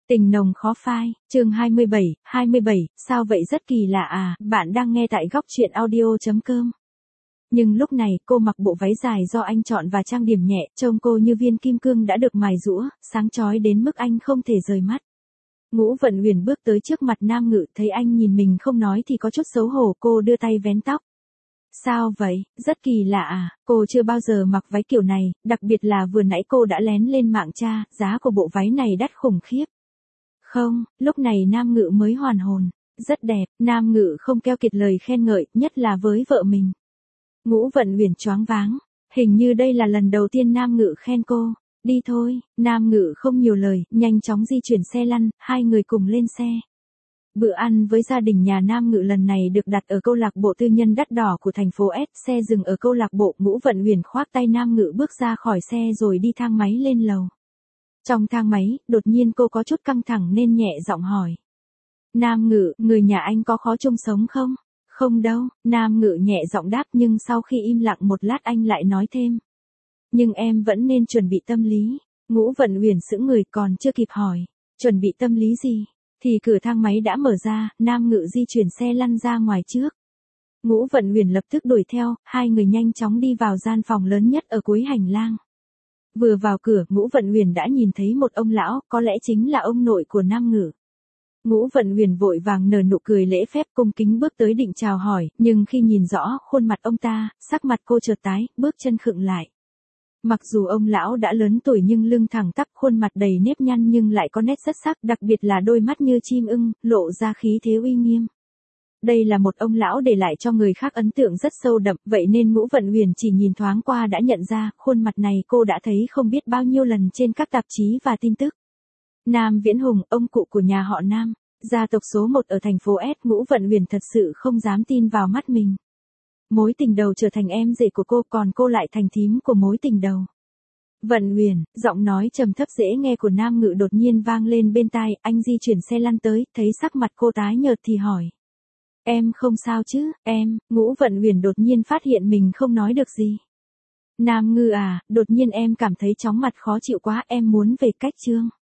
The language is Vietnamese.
Tình nồng khó phai, chương 27, sao vậy rất kỳ lạ à, bạn đang nghe tại góc truyện audio.com. Nhưng lúc này cô mặc bộ váy dài do anh chọn và trang điểm nhẹ, trông cô như viên kim cương đã được mài rũa, sáng chói đến mức anh không thể rời mắt. Ngũ Vận Uyển bước tới trước mặt Nam Ngự, thấy anh nhìn mình không nói thì có chút xấu hổ, cô đưa tay vén tóc. Sao vậy, rất kỳ lạ à, cô chưa bao giờ mặc váy kiểu này, đặc biệt là vừa nãy cô đã lén lên mạng tra, giá của bộ váy này đắt khủng khiếp. Không, lúc này Nam Ngự mới hoàn hồn. Rất đẹp, Nam Ngự không keo kiệt lời khen ngợi, nhất là với vợ mình. Ngũ Vận Uyển choáng váng, hình như đây là lần đầu tiên Nam Ngự khen cô. Đi thôi, Nam Ngự không nhiều lời, nhanh chóng di chuyển xe lăn, hai người cùng lên xe. Bữa ăn với gia đình nhà Nam Ngự lần này được đặt ở câu lạc bộ tư nhân đắt đỏ của thành phố S, xe dừng ở câu lạc bộ. Ngũ Vận Uyển khoác tay Nam Ngự bước ra khỏi xe rồi đi thang máy lên lầu. Trong thang máy, đột nhiên cô có chút căng thẳng nên nhẹ giọng hỏi. Nam Ngự, người nhà anh có khó chung sống không? Không đâu, Nam Ngự nhẹ giọng đáp, nhưng sau khi im lặng một lát anh lại nói thêm. Nhưng em vẫn nên chuẩn bị tâm lý. Ngũ Vận Uyển sững người, còn chưa kịp hỏi. Chuẩn bị tâm lý gì? Thì cửa thang máy đã mở ra, Nam Ngự di chuyển xe lăn ra ngoài trước. Ngũ Vận Uyển lập tức đuổi theo, hai người nhanh chóng đi vào gian phòng lớn nhất ở cuối hành lang. Vừa vào cửa, Ngũ Vận Uyển đã nhìn thấy một ông lão, có lẽ chính là ông nội của Nam Ngự. Ngũ Vận Uyển vội vàng nở nụ cười lễ phép, cung kính bước tới định chào hỏi, nhưng khi nhìn rõ khuôn mặt ông ta, sắc mặt cô chợt tái, bước chân khựng lại. Mặc dù ông lão đã lớn tuổi nhưng lưng thẳng tắp, khuôn mặt đầy nếp nhăn nhưng lại có nét rất sắc, đặc biệt là đôi mắt như chim ưng, lộ ra khí thế uy nghiêm. Đây là một ông lão để lại cho người khác ấn tượng rất sâu đậm, vậy nên Ngũ Vận Uyển chỉ nhìn thoáng qua đã nhận ra, khuôn mặt này cô đã thấy không biết bao nhiêu lần trên các tạp chí và tin tức. Nam Viễn Hùng, ông cụ của nhà họ Nam, gia tộc số 1 ở thành phố S. Ngũ Vận Uyển thật sự không dám tin vào mắt mình. Mối tình đầu trở thành em rể của cô, còn cô lại thành thím của mối tình đầu. Vận Uyển, giọng nói trầm thấp dễ nghe của Nam Ngự đột nhiên vang lên bên tai, anh di chuyển xe lăn tới, thấy sắc mặt cô tái nhợt thì hỏi. Em không sao chứ, em? Ngũ Vận Uyển đột nhiên phát hiện mình không nói được gì. Nam Ngự à, đột nhiên em cảm thấy chóng mặt khó chịu quá, em muốn về cách Trương.